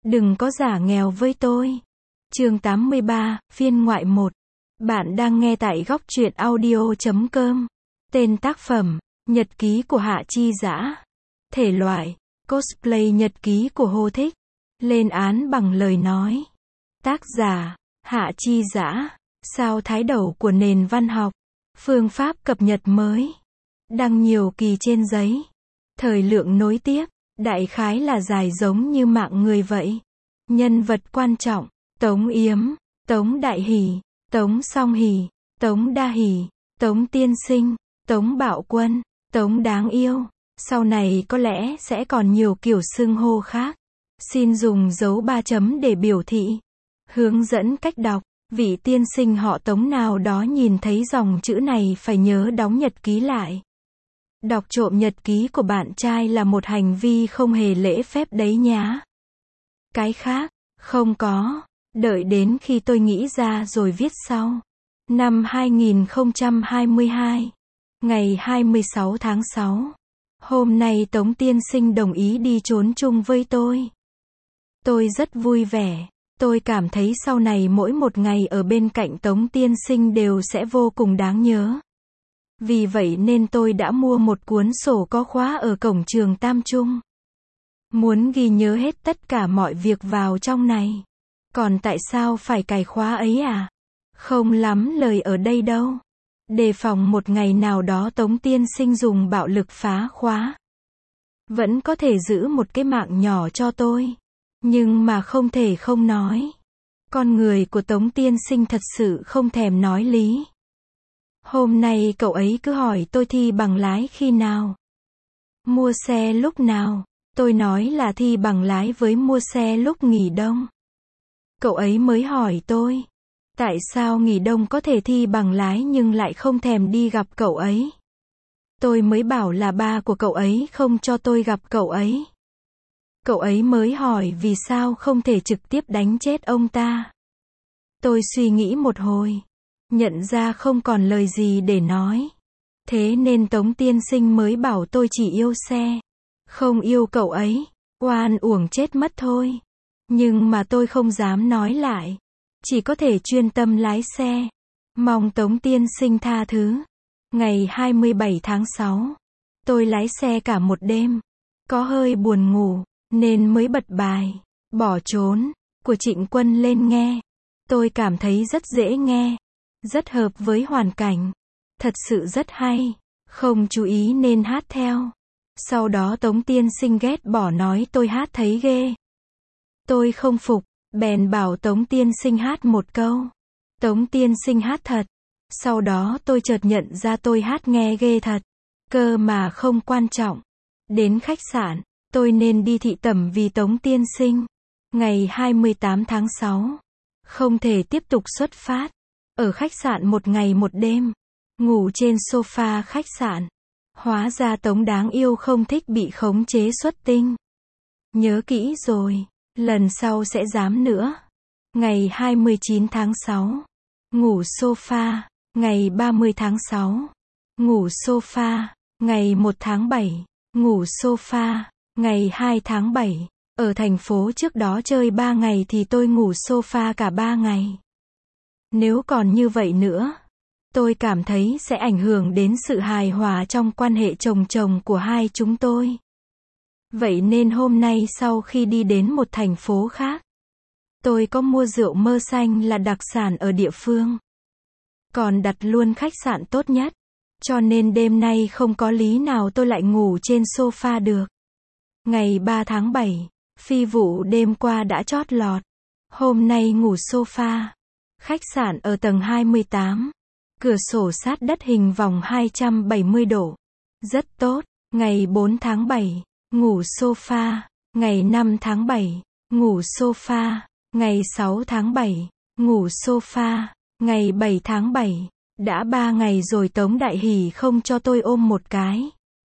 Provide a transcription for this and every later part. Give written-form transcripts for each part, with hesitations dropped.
Đừng có giả nghèo với tôi. Chương 83, phiên ngoại 1. Bạn đang nghe tại góc truyện audio.com. Tên tác phẩm, Nhật ký của Hạ Chi Dã. Thể loại, cosplay nhật ký của Hồ Thích. Lên án bằng lời nói. Tác giả, Hạ Chi Dã. Sao thái đầu của nền văn học. Phương pháp cập nhật mới. Đăng nhiều kỳ trên giấy. Thời lượng nối tiếp, đại khái là dài giống như mạng người vậy. Nhân vật quan trọng, Tống Yếm, Tống Đại Hỷ, Tống Song Hỷ, Tống Đa Hỷ, Tống Tiên Sinh, Tống Bạo Quân, Tống Đáng Yêu. Sau này có lẽ sẽ còn nhiều kiểu xưng hô khác. Xin dùng dấu 3 chấm để biểu thị. Hướng dẫn cách đọc. Vị tiên sinh họ Tống nào đó nhìn thấy dòng chữ này phải nhớ đóng nhật ký lại. Đọc trộm nhật ký của bạn trai là một hành vi không hề lễ phép đấy nhá. Cái khác, không có. Đợi đến khi tôi nghĩ ra rồi viết sau. Năm 2022. Ngày 26 tháng 6. Hôm nay Tống tiên sinh đồng ý đi trốn chung với tôi. Tôi rất vui vẻ. Tôi cảm thấy sau này mỗi một ngày ở bên cạnh Tống tiên sinh đều sẽ vô cùng đáng nhớ. Vì vậy nên tôi đã mua một cuốn sổ có khóa ở cổng trường Tam Trung. Muốn ghi nhớ hết tất cả mọi việc vào trong này. Còn tại sao phải cài khóa ấy à? Không lắm lời ở đây đâu. Đề phòng một ngày nào đó Tống tiên sinh dùng bạo lực phá khóa. Vẫn có thể giữ một cái mạng nhỏ cho tôi. Nhưng mà không thể không nói. Con người của Tống tiên sinh thật sự không thèm nói lý. Hôm nay cậu ấy cứ hỏi tôi thi bằng lái khi nào. Mua xe lúc nào. Tôi nói là thi bằng lái với mua xe lúc nghỉ đông. Cậu ấy mới hỏi tôi. Tại sao nghỉ đông có thể thi bằng lái nhưng lại không thèm đi gặp cậu ấy. Tôi mới bảo là ba của cậu ấy không cho tôi gặp cậu ấy. Cậu ấy mới hỏi vì sao không thể trực tiếp đánh chết ông ta. Tôi suy nghĩ một hồi. Nhận ra không còn lời gì để nói. Thế nên Tống tiên sinh mới bảo tôi chỉ yêu xe. Không yêu cậu ấy. Oan uổng chết mất thôi. Nhưng mà tôi không dám nói lại. Chỉ có thể chuyên tâm lái xe. Mong Tống tiên sinh tha thứ. Ngày 27 tháng 6. Tôi lái xe cả một đêm. Có hơi buồn ngủ. Nên mới bật bài Bỏ Trốn của Trịnh Quân lên nghe. Tôi cảm thấy rất dễ nghe. Rất hợp với hoàn cảnh. Thật sự rất hay. Không chú ý nên hát theo. Sau đó Tống tiên sinh ghét bỏ nói tôi hát thấy ghê. Tôi không phục. Bèn bảo Tống tiên sinh hát một câu. Tống tiên sinh hát thật. Sau đó tôi chợt nhận ra tôi hát nghe ghê thật. Cơ mà không quan trọng. Đến khách sạn. Tôi nên đi thị tẩm vì Tống tiên sinh. Ngày 28 tháng 6. Không thể tiếp tục xuất phát. Ở khách sạn một ngày một đêm. Ngủ trên sofa khách sạn. Hóa ra Tống đáng yêu không thích bị khống chế xuất tinh. Nhớ kỹ rồi. Lần sau sẽ dám nữa. Ngày 29 tháng 6. Ngủ sofa. Ngày 30 tháng 6. Ngủ sofa. Ngày 1 tháng 7. Ngủ sofa. Ngày 2 tháng 7. Ở thành phố trước đó chơi 3 ngày thì tôi ngủ sofa cả 3 ngày. Nếu còn như vậy nữa, tôi cảm thấy sẽ ảnh hưởng đến sự hài hòa trong quan hệ chồng chồng của hai chúng tôi. Vậy nên hôm nay sau khi đi đến một thành phố khác, tôi có mua rượu mơ xanh là đặc sản ở địa phương. Còn đặt luôn khách sạn tốt nhất. Cho nên đêm nay không có lý nào tôi lại ngủ trên sofa được. Ngày 3 tháng 7, phi vụ đêm qua đã chót lọt. Hôm nay ngủ sofa. Khách sạn ở tầng 28. Cửa sổ sát đất hình vòng 270 độ. Rất tốt. Ngày 4 tháng 7, ngủ sofa. Ngày 5 tháng 7, ngủ sofa. Ngày 6 tháng 7, ngủ sofa. Ngày 7 tháng 7, đã 3 ngày rồi Tống Đại Hỷ không cho tôi ôm một cái.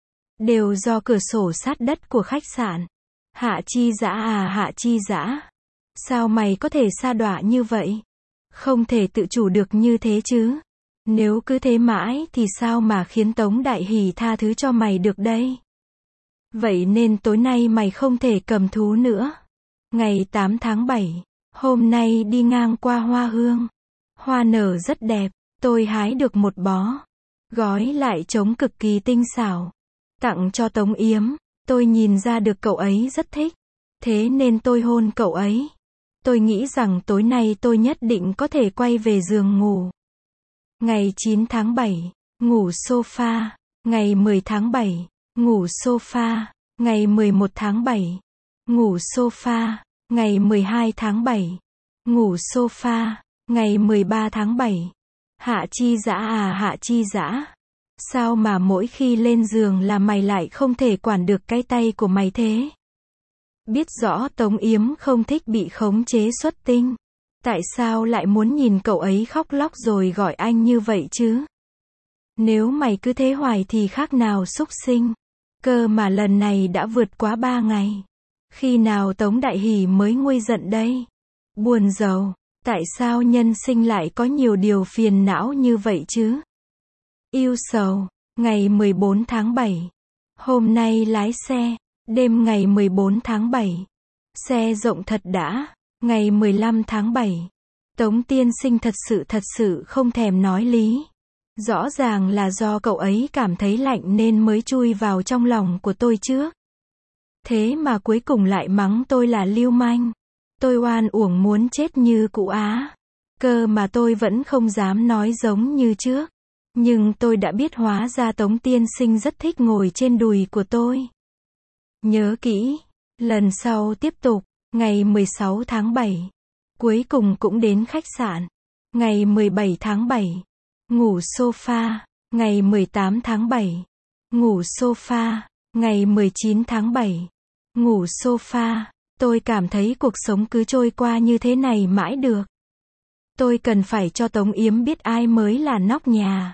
Đều do cửa sổ sát đất của khách sạn. Hạ Chi Dã à Hạ Chi Dã. Sao mày có thể sa đọa như vậy? Không thể tự chủ được như thế chứ. Nếu cứ thế mãi thì sao mà khiến Tống Đại Hỷ tha thứ cho mày được đây? Vậy nên tối nay mày không thể cầm thú nữa. Ngày 8 tháng 7, hôm nay đi ngang qua hoa hương. Hoa nở rất đẹp, tôi hái được một bó. Gói lại trống cực kỳ tinh xảo. Tặng cho Tống Yếm, tôi nhìn ra được cậu ấy rất thích. Thế nên tôi hôn cậu ấy. Tôi nghĩ rằng tối nay tôi nhất định có thể quay về giường ngủ. Ngày 9 tháng 7, ngủ sofa. Ngày 10 tháng 7, ngủ sofa. Ngày 11 tháng 7, ngủ sofa. Ngày 12 tháng 7, ngủ sofa. Ngày 13 tháng 7, Hạ Chi Dã à Hạ Chi Dã. Sao mà mỗi khi lên giường là mày lại không thể quản được cái tay của mày thế? Biết rõ Tống Yếm không thích bị khống chế xuất tinh. Tại sao lại muốn nhìn cậu ấy khóc lóc rồi gọi anh như vậy chứ? Nếu mày cứ thế hoài thì khác nào súc sinh. Cơ mà lần này đã vượt quá 3 ngày. Khi nào Tống Đại Hỷ mới nguôi giận đây? Buồn rầu. Tại sao nhân sinh lại có nhiều điều phiền não như vậy chứ? Yêu sầu. Ngày 14 tháng 7. Hôm nay lái xe. Đêm ngày 14 tháng 7. Xe rộng thật đã. Ngày 15 tháng 7. Tống tiên sinh thật sự không thèm nói lý. Rõ ràng là do cậu ấy cảm thấy lạnh nên mới chui vào trong lòng của tôi trước. Thế mà cuối cùng lại mắng tôi là lưu manh. Tôi oan uổng muốn chết như cụ Á. Cơ mà tôi vẫn không dám nói giống như trước. Nhưng tôi đã biết hóa ra Tống tiên sinh rất thích ngồi trên đùi của tôi. Nhớ kỹ. Lần sau tiếp tục. Ngày 16 tháng 7. Cuối cùng cũng đến khách sạn. Ngày 17 tháng 7. Ngủ sofa. Ngày 18 tháng 7. Ngủ sofa. Ngày 19 tháng 7. Ngủ sofa. Tôi cảm thấy cuộc sống cứ trôi qua như thế này mãi được. Tôi cần phải cho Tống Yếm biết ai mới là nóc nhà.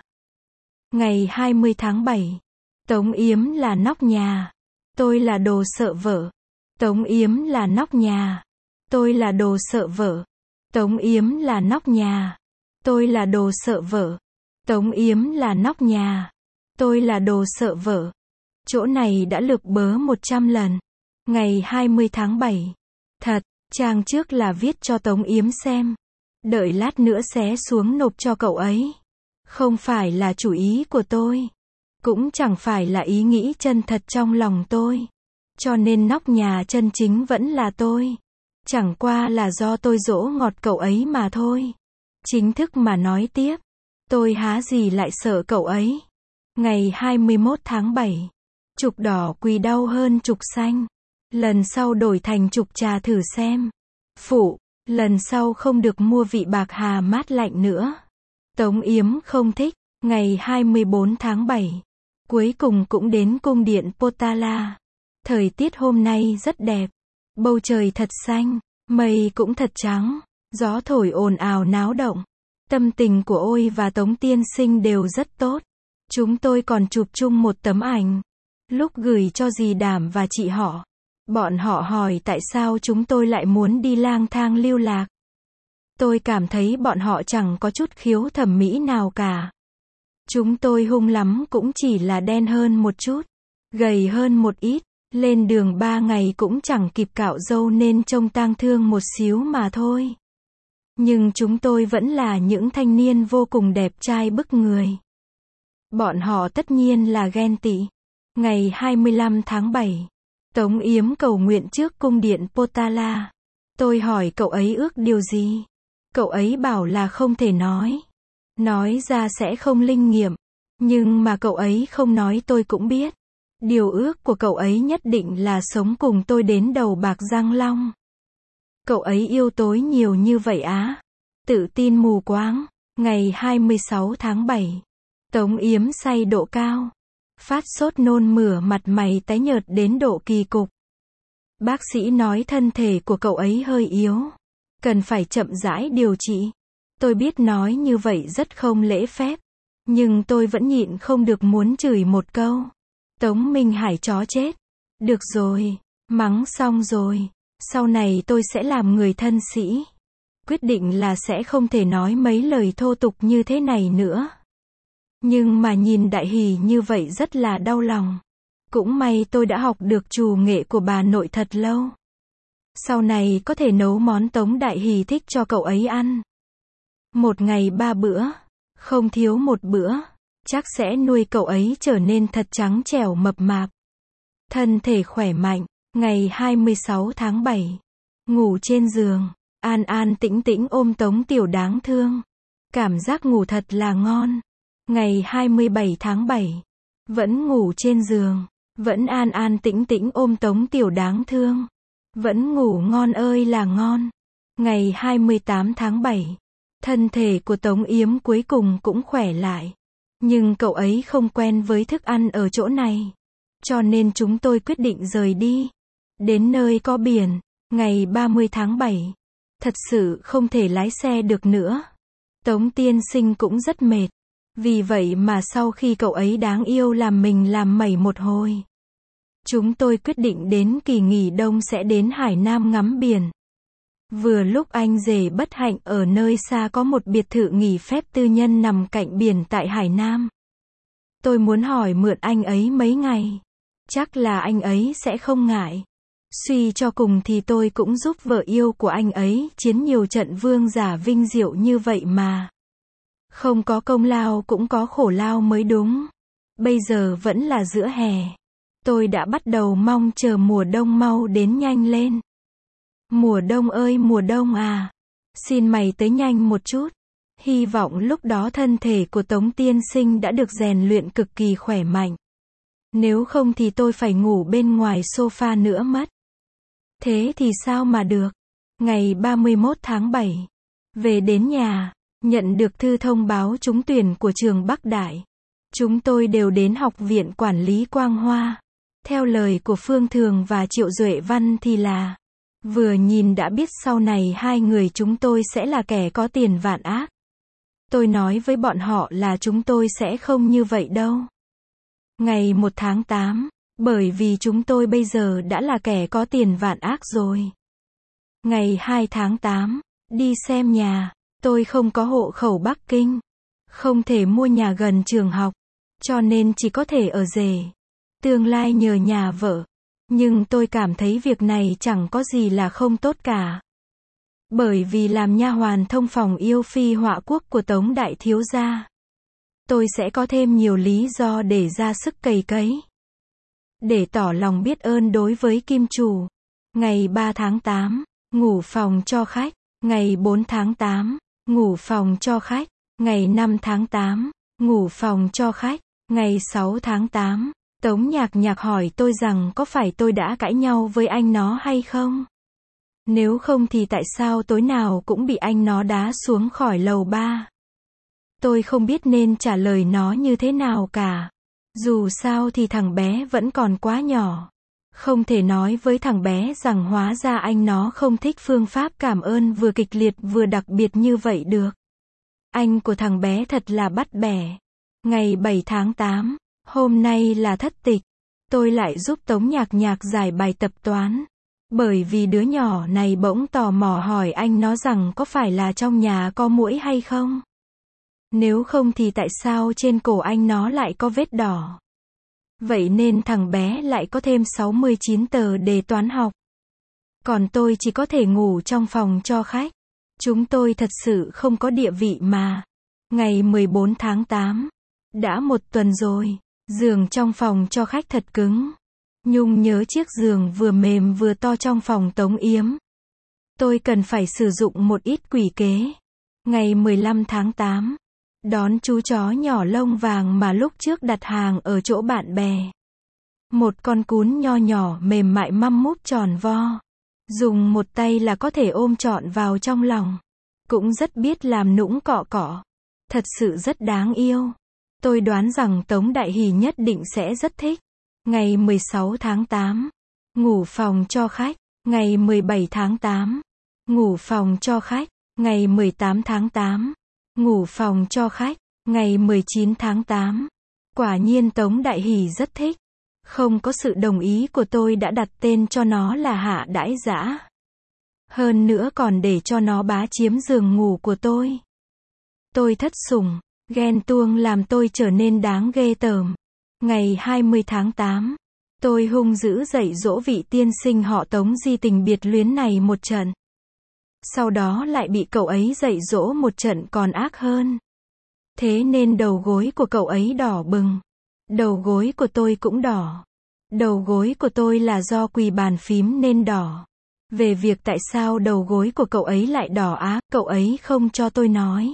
Ngày 20 tháng 7. Tống Yếm là nóc nhà. Tôi là đồ sợ vợ. Tống Yếm là nóc nhà. Tôi là đồ sợ vợ. Tống Yếm là nóc nhà. Tôi là đồ sợ vợ. Tống Yếm là nóc nhà. Tôi là đồ sợ vợ. Chỗ này đã lược bớ 100 lần. Ngày 20 tháng 7. Thật, trang trước là viết cho Tống Yếm xem. Đợi lát nữa xé xuống nộp cho cậu ấy. Không phải là chủ ý của tôi. Cũng chẳng phải là ý nghĩ chân thật trong lòng tôi. Cho nên nóc nhà chân chính vẫn là tôi. Chẳng qua là do tôi dỗ ngọt cậu ấy mà thôi. Chính thức mà nói tiếp. Tôi há gì lại sợ cậu ấy. Ngày 21 tháng 7. Trục đỏ quỳ đau hơn trục xanh. Lần sau đổi thành trục trà thử xem. Phụ, lần sau không được mua vị bạc hà mát lạnh nữa. Tống Yếm không thích. Ngày 24 tháng 7. Cuối cùng cũng đến cung điện Potala. Thời tiết hôm nay rất đẹp. Bầu trời thật xanh. Mây cũng thật trắng. Gió thổi ồn ào náo động. Tâm tình của Ôi và Tống tiên sinh đều rất tốt. Chúng tôi còn chụp chung một tấm ảnh. Lúc gửi cho dì Đảm và chị họ. Bọn họ hỏi tại sao chúng tôi lại muốn đi lang thang lưu lạc. Tôi cảm thấy bọn họ chẳng có chút khiếu thẩm mỹ nào cả. Chúng tôi hung lắm cũng chỉ là đen hơn một chút. Gầy hơn một ít. Lên đường 3 ngày cũng chẳng kịp cạo râu nên trông tang thương một xíu mà thôi. Nhưng chúng tôi vẫn là những thanh niên vô cùng đẹp trai bức người. Bọn họ tất nhiên là ghen tị. Ngày 25 tháng 7. Tống Yếm cầu nguyện trước cung điện Potala. Tôi hỏi cậu ấy ước điều gì? Cậu ấy bảo là không thể nói. Nói ra sẽ không linh nghiệm. Nhưng mà cậu ấy không nói tôi cũng biết. Điều ước của cậu ấy nhất định là sống cùng tôi đến đầu bạc răng long. Cậu ấy yêu tối nhiều như vậy á. Tự tin mù quáng. Ngày 26 tháng 7. Tống Yếm say độ cao. Phát sốt nôn mửa mặt mày tái nhợt đến độ kỳ cục. Bác sĩ nói thân thể của cậu ấy hơi yếu. Cần phải chậm rãi điều trị. Tôi biết nói như vậy rất không lễ phép. Nhưng tôi vẫn nhịn không được muốn chửi một câu. Tống Minh Hải chó chết. Được rồi. Mắng xong rồi. Sau này tôi sẽ làm người thân sĩ. Quyết định là sẽ không thể nói mấy lời thô tục như thế này nữa. Nhưng mà nhìn Đại Hỷ như vậy rất là đau lòng. Cũng may tôi đã học được trù nghệ của bà nội thật lâu. Sau này có thể nấu món Tống Đại Hỷ thích cho cậu ấy ăn. Một ngày 3 bữa, không thiếu một bữa, chắc sẽ nuôi cậu ấy trở nên thật trắng trẻo mập mạp. Thân thể khỏe mạnh. Ngày 26 tháng 7. Ngủ trên giường, an an tĩnh tĩnh ôm Tống Tiểu đáng thương. Cảm giác ngủ thật là ngon. Ngày 27 tháng 7. Vẫn ngủ trên giường, vẫn an an tĩnh tĩnh ôm Tống Tiểu đáng thương. Vẫn ngủ ngon ơi là ngon. Ngày 28 tháng 7. Thân thể của Tống Yếm cuối cùng cũng khỏe lại. Nhưng cậu ấy không quen với thức ăn ở chỗ này. Cho nên chúng tôi quyết định rời đi. Đến nơi có biển. Ngày 30 tháng 7. Thật sự không thể lái xe được nữa. Tống tiên sinh cũng rất mệt. Vì vậy mà sau khi cậu ấy đáng yêu làm mình làm mẩy một hồi, chúng tôi quyết định đến kỳ nghỉ đông sẽ đến Hải Nam ngắm biển. Vừa lúc anh rể bất hạnh ở nơi xa có một biệt thự nghỉ phép tư nhân nằm cạnh biển tại Hải Nam. Tôi muốn hỏi mượn anh ấy mấy ngày. Chắc là anh ấy sẽ không ngại. Suy cho cùng thì tôi cũng giúp vợ yêu của anh ấy chiến nhiều trận vương giả vinh diệu như vậy mà. Không có công lao cũng có khổ lao mới đúng. Bây giờ vẫn là giữa hè. Tôi đã bắt đầu mong chờ mùa đông mau đến nhanh lên. Mùa đông ơi mùa đông à. Xin mày tới nhanh một chút. Hy vọng lúc đó thân thể của Tống tiên sinh đã được rèn luyện cực kỳ khỏe mạnh. Nếu không thì tôi phải ngủ bên ngoài sofa nữa mất. Thế thì sao mà được. Ngày 31 tháng 7. Về đến nhà, nhận được thư thông báo trúng tuyển của trường Bắc Đại. Chúng tôi đều đến Học viện Quản lý Quang Hoa. Theo lời của Phương Thường và Triệu Duệ Văn thì là, vừa nhìn đã biết sau này hai người chúng tôi sẽ là kẻ có tiền vạn ác. Tôi nói với bọn họ là chúng tôi sẽ không như vậy đâu. Ngày 1 tháng 8, bởi vì chúng tôi bây giờ đã là kẻ có tiền vạn ác rồi. Ngày 2 tháng 8, đi xem nhà, tôi không có hộ khẩu Bắc Kinh, không thể mua nhà gần trường học, cho nên chỉ có thể ở rể. Tương lai nhờ nhà vợ, nhưng tôi cảm thấy việc này chẳng có gì là không tốt cả. Bởi vì làm nha hoàn thông phòng yêu phi họa quốc của Tống Đại Thiếu gia, tôi sẽ có thêm nhiều lý do để ra sức cày cấy. Để tỏ lòng biết ơn đối với kim chủ. Ngày 3 tháng 8, ngủ phòng cho khách. Ngày 4 tháng 8, ngủ phòng cho khách. Ngày 5 tháng 8, ngủ phòng cho khách. Ngày 6 tháng 8, Tống Nhạc Nhạc hỏi tôi rằng có phải tôi đã cãi nhau với anh nó hay không? Nếu không thì tại sao tối nào cũng bị anh nó đá xuống khỏi lầu 3? Tôi không biết nên trả lời nó như thế nào cả. Dù sao thì thằng bé vẫn còn quá nhỏ. Không thể nói với thằng bé rằng hóa ra anh nó không thích phương pháp cảm ơn vừa kịch liệt vừa đặc biệt như vậy được. Anh của thằng bé thật là bắt bẻ. Ngày 7 tháng 8, hôm nay là thất tịch. Tôi lại giúp Tống Nhạc Nhạc giải bài tập toán. Bởi vì đứa nhỏ này bỗng tò mò hỏi anh nó rằng có phải là trong nhà có muỗi hay không? Nếu không thì tại sao trên cổ anh nó lại có vết đỏ? Vậy nên thằng bé lại có thêm 69 tờ đề toán học. Còn tôi chỉ có thể ngủ trong phòng cho khách. Chúng tôi thật sự không có địa vị mà. Ngày 14 tháng 8. Đã một tuần rồi. Giường trong phòng cho khách thật cứng. Nhung nhớ chiếc giường vừa mềm vừa to trong phòng Tống Yếm. Tôi cần phải sử dụng một ít quỷ kế. Ngày 15 tháng 8. Đón chú chó nhỏ lông vàng mà lúc trước đặt hàng ở chỗ bạn bè. Một con cún nho nhỏ mềm mại măm múp tròn vo. Dùng một tay là có thể ôm trọn vào trong lòng. Cũng rất biết làm nũng cọ cọ. Thật sự rất đáng yêu. Tôi đoán rằng Tống Đại Hỷ nhất định sẽ rất thích. Ngày 16 tháng 8. Ngủ phòng cho khách. Ngày 17 tháng 8. Ngủ phòng cho khách. Ngày 18 tháng 8. Ngủ phòng cho khách. Ngày 19 tháng 8. Quả nhiên Tống Đại Hỷ rất thích. Không có sự đồng ý của tôi đã đặt tên cho nó là Hạ Đãi Dã. Hơn nữa còn để cho nó bá chiếm giường ngủ của tôi. Tôi thất sủng, ghen tuông làm tôi trở nên đáng ghê tởm. Ngày 20 tháng 8. Tôi hung dữ dạy dỗ vị tiên sinh họ Tống di tình biệt luyến này một trận. Sau đó lại bị cậu ấy dạy dỗ một trận còn ác hơn. Thế nên đầu gối của cậu ấy đỏ bừng. Đầu gối của tôi cũng đỏ. Đầu gối của tôi là do quỳ bàn phím nên đỏ. Về việc tại sao đầu gối của cậu ấy lại đỏ á, cậu ấy không cho tôi nói.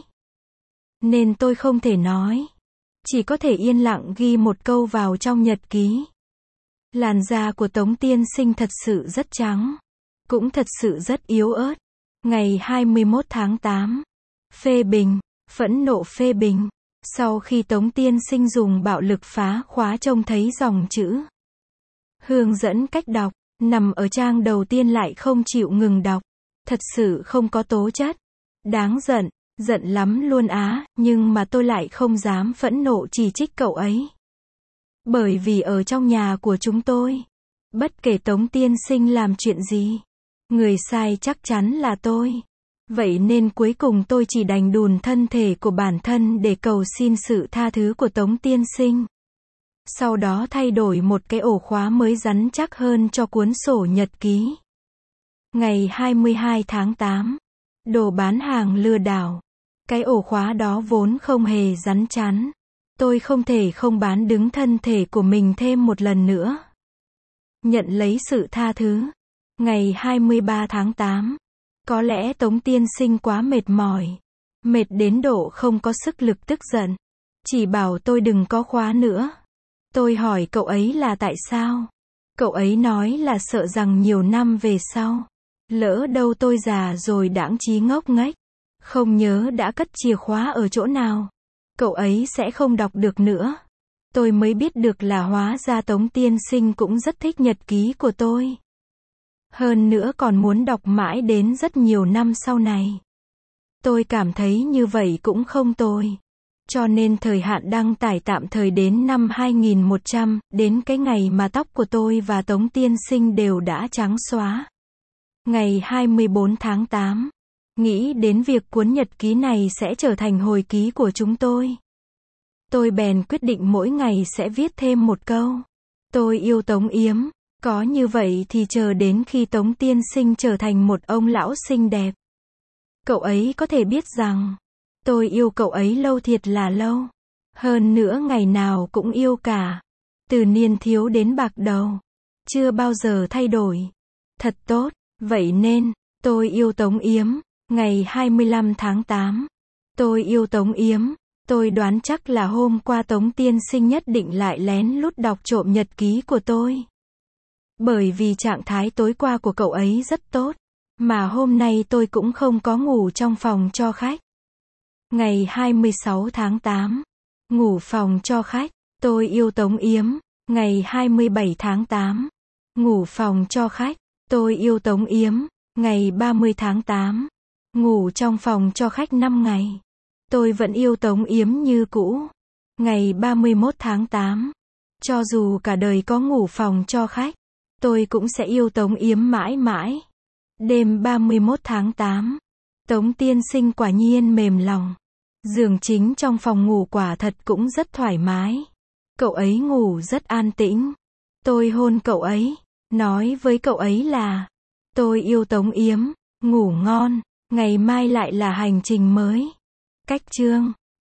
Nên tôi không thể nói. Chỉ có thể yên lặng ghi một câu vào trong nhật ký. Làn da của Tống tiên sinh thật sự rất trắng. Cũng thật sự rất yếu ớt. Ngày 21 tháng 8. Phê bình. Phẫn nộ phê bình. Sau khi Tống tiên sinh dùng bạo lực phá khóa trông thấy dòng chữ hướng dẫn cách đọc, nằm ở trang đầu tiên lại không chịu ngừng đọc. Thật sự không có tố chất. Đáng giận, giận lắm luôn á, nhưng mà tôi lại không dám phẫn nộ chỉ trích cậu ấy. Bởi vì ở trong nhà của chúng tôi, bất kể Tống tiên sinh làm chuyện gì, người sai chắc chắn là tôi. Vậy nên cuối cùng tôi chỉ đành đùn thân thể của bản thân để cầu xin sự tha thứ của Tống tiên sinh. Sau đó thay đổi một cái ổ khóa mới rắn chắc hơn cho cuốn sổ nhật ký. Ngày 22 tháng 8. Đồ bán hàng lừa đảo. Cái ổ khóa đó vốn không hề rắn chắn. Tôi không thể không bán đứng thân thể của mình thêm một lần nữa. Nhận lấy sự tha thứ. Ngày 23 tháng 8. Có lẽ Tống tiên sinh quá mệt mỏi. Mệt đến độ không có sức lực tức giận. Chỉ bảo tôi đừng có khóa nữa. Tôi hỏi cậu ấy là tại sao? Cậu ấy nói là sợ rằng nhiều năm về sau, lỡ đâu tôi già rồi đãng trí ngốc nghếch, không nhớ đã cất chìa khóa ở chỗ nào, cậu ấy sẽ không đọc được nữa. Tôi mới biết được là hóa ra Tống tiên sinh cũng rất thích nhật ký của tôi. Hơn nữa còn muốn đọc mãi đến rất nhiều năm sau này. Tôi cảm thấy như vậy cũng không tồi. Cho nên thời hạn đăng tải tạm thời đến năm 2100, đến cái ngày mà tóc của tôi và Tống tiên sinh đều đã trắng xóa. Ngày 24 tháng 8. Nghĩ đến việc cuốn nhật ký này sẽ trở thành hồi ký của chúng tôi. Tôi bèn quyết định mỗi ngày sẽ viết thêm một câu. Tôi yêu Tống Yếm. Có như vậy thì chờ đến khi Tống tiên sinh trở thành một ông lão xinh đẹp, cậu ấy có thể biết rằng tôi yêu cậu ấy lâu thiệt là lâu. Hơn nữa ngày nào cũng yêu cả. Từ niên thiếu đến bạc đầu. Chưa bao giờ thay đổi. Thật tốt. Vậy nên, tôi yêu Tống Yếm. Ngày 25 tháng 8. Tôi yêu Tống Yếm. Tôi đoán chắc là hôm qua Tống tiên sinh nhất định lại lén lút đọc trộm nhật ký của tôi. Bởi vì trạng thái tối qua của cậu ấy rất tốt. Mà hôm nay tôi cũng không có ngủ trong phòng cho khách. Ngày 26 tháng 8. Ngủ phòng cho khách. Tôi yêu Tống Yếm. Ngày 27 tháng 8. Ngủ phòng cho khách. Tôi yêu Tống Yếm. Ngày 30 tháng 8. Ngủ trong phòng cho khách 5 ngày. Tôi vẫn yêu Tống Yếm như cũ. Ngày 31 tháng 8. Cho dù cả đời có ngủ phòng cho khách, tôi cũng sẽ yêu Tống Yếm mãi mãi. Đêm 31 tháng 8. Tống tiên sinh quả nhiên mềm lòng. Giường chính trong phòng ngủ quả thật cũng rất thoải mái. Cậu ấy ngủ rất an tĩnh. Tôi hôn cậu ấy, nói với cậu ấy là tôi yêu Tống Yếm, ngủ ngon, ngày mai lại là hành trình mới. Cách chương